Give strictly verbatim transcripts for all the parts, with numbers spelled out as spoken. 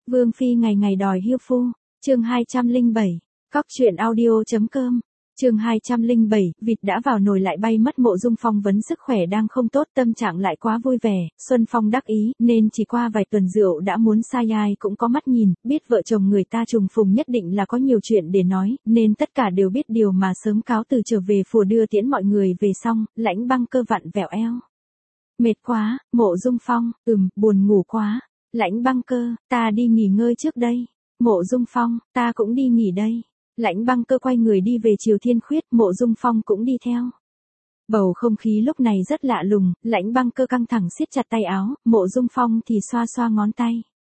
Vương phi ngày ngày đòi hiêu phu, chương hai trăm lẻ bảy, cóc truyện audio.com, chương hai trăm lẻ bảy, vịt đã vào nồi lại bay mất. Mộ Dung Phong vấn sức khỏe đang không tốt, tâm trạng lại quá vui vẻ, Xuân Phong đắc ý, nên chỉ qua vài tuần rượu đã muốn sai ai cũng có mắt nhìn, biết vợ chồng người ta trùng phùng nhất định là có nhiều chuyện để nói, nên tất cả đều biết điều mà sớm cáo từ trở về phủ đưa tiễn mọi người về. Xong, Lãnh Băng Cơ vặn vẹo eo. Mệt quá, Mộ Dung Phong, ừm, buồn ngủ quá. Lãnh Băng Cơ, ta đi nghỉ ngơi trước đây. Mộ Dung Phong, ta cũng đi nghỉ đây. Lãnh Băng Cơ quay người đi về Triều Thiên Khuyết, Mộ Dung Phong cũng đi theo. Bầu không khí lúc này rất lạ lùng, Lãnh Băng Cơ căng thẳng siết chặt tay áo, Mộ Dung Phong thì xoa xoa ngón tay.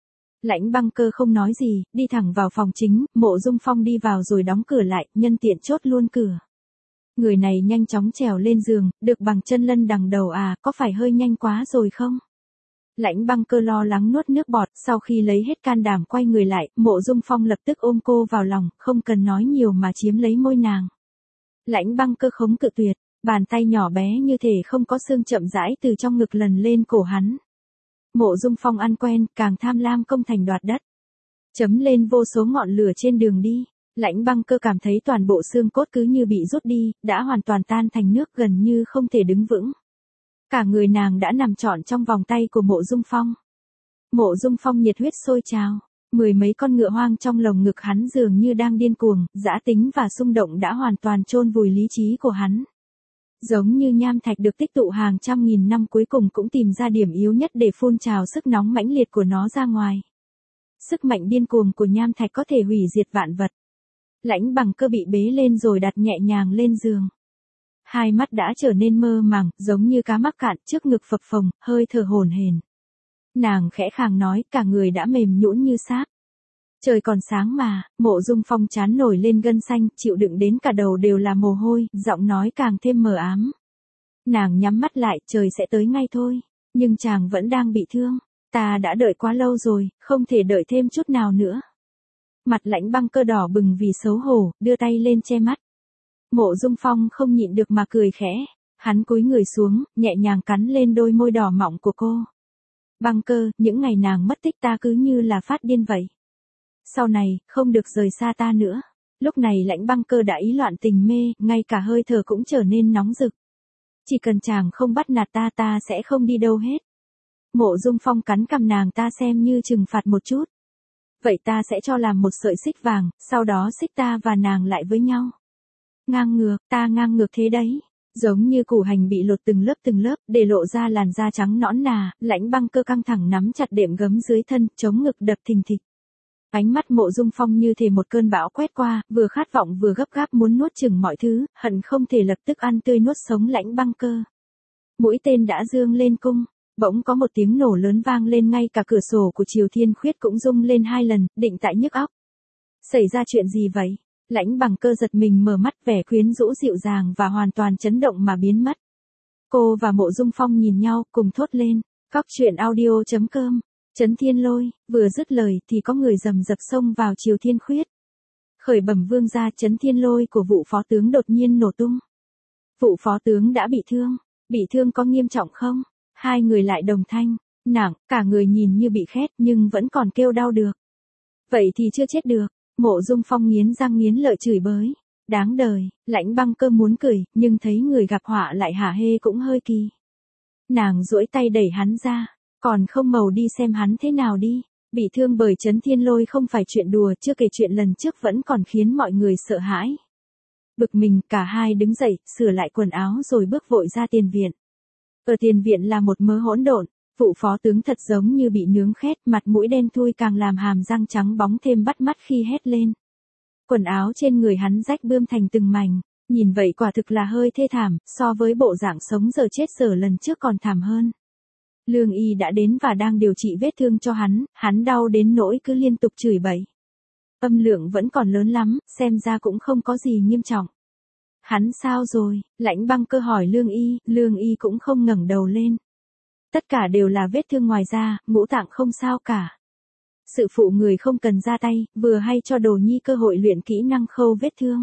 Lãnh Băng Cơ không nói gì, đi thẳng vào phòng chính, Mộ Dung Phong đi vào rồi đóng cửa lại, nhân tiện chốt luôn cửa. Người này nhanh chóng trèo lên giường, được bằng chân lân đằng đầu à, có phải hơi nhanh quá rồi không? Lãnh Băng Cơ lo lắng nuốt nước bọt, sau khi lấy hết can đảm quay người lại, Mộ Dung Phong lập tức ôm cô vào lòng, không cần nói nhiều mà chiếm lấy môi nàng. Lãnh Băng Cơ không cự tuyệt, bàn tay nhỏ bé như thể không có xương chậm rãi từ trong ngực lần lên cổ hắn. Mộ Dung Phong ăn quen, càng tham lam công thành đoạt đất. Chấm lên vô số ngọn lửa trên đường đi. Lãnh Băng Cơ cảm thấy toàn bộ xương cốt cứ như bị rút đi, đã hoàn toàn tan thành nước, gần như không thể đứng vững. Cả người nàng đã nằm trọn trong vòng tay của Mộ Dung Phong. Mộ Dung Phong nhiệt huyết sôi trào, mười mấy con ngựa hoang trong lồng ngực hắn dường như đang điên cuồng, dã tính và xung động đã hoàn toàn chôn vùi lý trí của hắn. Giống như nham thạch được tích tụ hàng trăm nghìn năm cuối cùng cũng tìm ra điểm yếu nhất để phun trào sức nóng mãnh liệt của nó ra ngoài. Sức mạnh điên cuồng của nham thạch có thể hủy diệt vạn vật. Lãnh Băng Cơ bị bế lên rồi đặt nhẹ nhàng lên giường. Hai mắt đã trở nên mơ màng, giống như cá mắc cạn, trước ngực phập phồng, hơi thở hổn hển. Nàng khẽ khàng nói, cả người đã mềm nhũn như sáp. Trời còn sáng mà. Mộ Dung Phong trán nổi lên gân xanh, chịu đựng đến cả đầu đều là mồ hôi, giọng nói càng thêm mờ ám. Nàng nhắm mắt lại, trời sẽ tới ngay thôi. Nhưng chàng vẫn đang bị thương. Ta đã đợi quá lâu rồi, không thể đợi thêm chút nào nữa. Mặt Lãnh Băng Cơ đỏ bừng vì xấu hổ, đưa tay lên che mắt. Mộ Dung Phong không nhịn được mà cười khẽ. Hắn cúi người xuống, nhẹ nhàng cắn lên đôi môi đỏ mọng của cô. Băng Cơ, những ngày nàng mất tích ta cứ như là phát điên vậy. Sau này, không được rời xa ta nữa. Lúc này Lãnh Băng Cơ đã ý loạn tình mê, ngay cả hơi thở cũng trở nên nóng rực. Chỉ cần chàng không bắt nạt ta ta sẽ không đi đâu hết. Mộ Dung Phong cắn cằm nàng ta xem như trừng phạt một chút. Vậy ta sẽ cho làm một sợi xích vàng, sau đó xích ta và nàng lại với nhau. Ngang ngược, ta ngang ngược thế đấy. Giống như củ hành bị lột từng lớp từng lớp, để lộ ra làn da trắng nõn nà, Lãnh Băng Cơ căng thẳng nắm chặt đệm gấm dưới thân, chống ngực đập thình thịch. Ánh mắt Mộ Dung Phong như thể một cơn bão quét qua, vừa khát vọng vừa gấp gáp muốn nuốt chửng mọi thứ, hận không thể lập tức ăn tươi nuốt sống Lãnh Băng Cơ. Mũi tên đã dương lên cung, bỗng có một tiếng nổ lớn vang lên, ngay cả cửa sổ của Triều Thiên Khuyết cũng rung lên hai lần, định tại nhức óc. Xảy ra chuyện gì vậy? Lãnh Băng Cơ giật mình mở mắt, vẻ quyến rũ dịu dàng và hoàn toàn chấn động mà biến mất. Cô và Mộ Dung Phong nhìn nhau, cùng thốt lên, cóc truyện audio.com. Trấn Thiên Lôi, vừa dứt lời thì có người rầm rập xông vào Triều Thiên Khuyết. Khởi bẩm vương gia, Trấn Thiên Lôi của vụ phó tướng đột nhiên nổ tung. Vụ phó tướng đã bị thương, bị thương có nghiêm trọng không? Hai người lại đồng thanh, nặng, cả người nhìn như bị khét nhưng vẫn còn kêu đau được. Vậy thì chưa chết được. Mộ Dung Phong nghiến răng nghiến lợi chửi bới. Đáng đời. Lãnh Băng Cơ muốn cười, nhưng thấy người gặp họa lại hả hê cũng hơi kỳ. Nàng duỗi tay đẩy hắn ra. Còn không màu đi xem hắn thế nào đi. Bị thương bởi Trấn Thiên Lôi không phải chuyện đùa, chưa kể chuyện lần trước vẫn còn khiến mọi người sợ hãi. Bực mình, cả hai đứng dậy, sửa lại quần áo rồi bước vội ra tiền viện. Ở tiền viện là một mớ hỗn độn. Vụ phó tướng thật giống như bị nướng khét, mặt mũi đen thui càng làm hàm răng trắng bóng thêm bắt mắt khi hét lên. Quần áo trên người hắn rách bươm thành từng mảnh, nhìn vậy quả thực là hơi thê thảm, so với bộ dạng sống giờ chết giờ lần trước còn thảm hơn. Lương y đã đến và đang điều trị vết thương cho hắn, hắn đau đến nỗi cứ liên tục chửi bậy. Âm lượng vẫn còn lớn lắm, xem ra cũng không có gì nghiêm trọng. Hắn sao rồi? Lãnh Băng Cơ hỏi Lương y, Lương y cũng không ngẩng đầu lên. Tất cả đều là vết thương ngoài da, ngũ tạng không sao cả. Sự phụ người không cần ra tay, vừa hay cho Đồ Nhi cơ hội luyện kỹ năng khâu vết thương.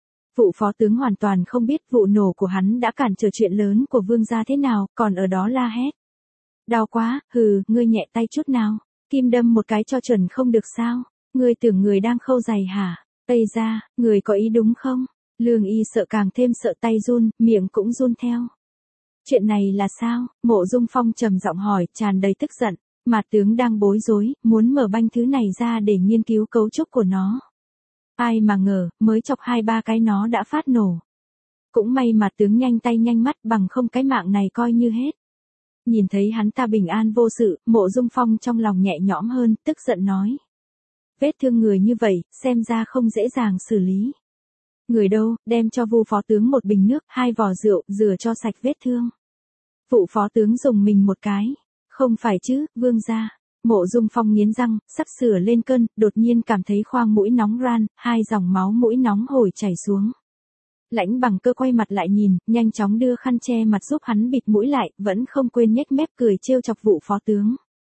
Vụ phó tướng hoàn toàn không biết vụ nổ của hắn đã cản trở chuyện lớn của vương gia thế nào, còn ở đó la hét. Đau quá, hừ, ngươi nhẹ tay chút nào. Kim đâm một cái cho chuẩn không được sao? Ngươi tưởng người đang khâu giày hả? Tây ra, người có ý đúng không? Lương Y sợ càng thêm sợ tay run, miệng cũng run theo. Chuyện này là sao? Mộ Dung Phong trầm giọng hỏi, tràn đầy tức giận. Mạt tướng đang bối rối, muốn mở banh thứ này ra để nghiên cứu cấu trúc của nó. Ai mà ngờ, mới chọc hai ba cái nó đã phát nổ. Cũng may mà tướng nhanh tay nhanh mắt, bằng không cái mạng này coi như hết. Nhìn thấy hắn ta bình an vô sự, Mộ Dung Phong trong lòng nhẹ nhõm hơn, tức giận nói. Vết thương người như vậy, xem ra không dễ dàng xử lý. Người đâu, đem cho Vu phó tướng một bình nước, hai vò rượu, rửa cho sạch vết thương. Vụ phó tướng dùng mình một cái. Không phải chứ, vương gia. Mộ Dung Phong nghiến răng, sắp sửa lên cơn, đột nhiên cảm thấy khoang mũi nóng ran, hai dòng máu mũi nóng hổi chảy xuống. Lãnh Bằng Cơ quay mặt lại nhìn, nhanh chóng đưa khăn che mặt giúp hắn bịt mũi lại, vẫn không quên nhếch mép cười trêu chọc Vụ phó tướng.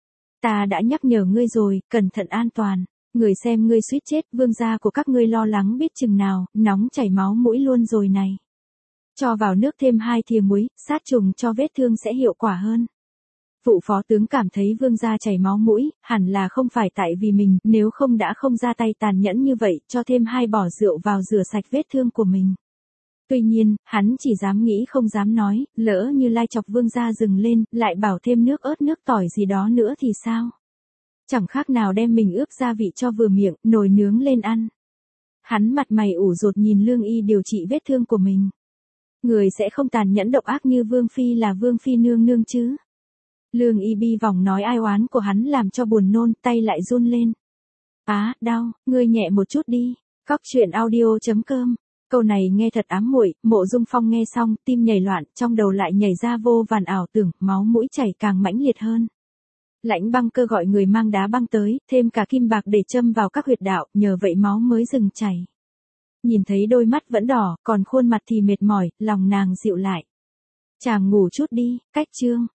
Ta đã nhắc nhở ngươi rồi, cẩn thận an toàn. Người xem ngươi suýt chết, vương gia của các ngươi lo lắng biết chừng nào, nóng chảy máu mũi luôn rồi này. Cho vào nước thêm hai thìa muối, sát trùng cho vết thương sẽ hiệu quả hơn. Vụ phó tướng cảm thấy vương gia chảy máu mũi, hẳn là không phải tại vì mình, nếu không đã không ra tay tàn nhẫn như vậy, cho thêm hai bỏ rượu vào rửa sạch vết thương của mình. Tuy nhiên, hắn chỉ dám nghĩ không dám nói, lỡ như lai chọc vương gia dừng lên, lại bảo thêm nước ớt nước tỏi gì đó nữa thì sao? Chẳng khác nào đem mình ướp gia vị cho vừa miệng, nồi nướng lên ăn. Hắn mặt mày ủ rột nhìn Lương Y điều trị vết thương của mình. Người sẽ không tàn nhẫn độc ác như Vương Phi là Vương Phi nương nương chứ. Lương Y bi vòng nói ai oán của hắn làm cho buồn nôn, tay lại run lên. Á, đau, ngươi nhẹ một chút đi. Cóc truyện audio chấm com. Câu này nghe thật ám muội, Mộ Dung Phong nghe xong, tim nhảy loạn, trong đầu lại nhảy ra vô vàn ảo tưởng, máu mũi chảy càng mãnh liệt hơn. Lãnh Băng Cơ gọi người mang đá băng tới, thêm cả kim bạc để châm vào các huyệt đạo, nhờ vậy máu mới dừng chảy. Nhìn thấy đôi mắt vẫn đỏ, còn khuôn mặt thì mệt mỏi, lòng nàng dịu lại. Chàng ngủ chút đi, cách chương.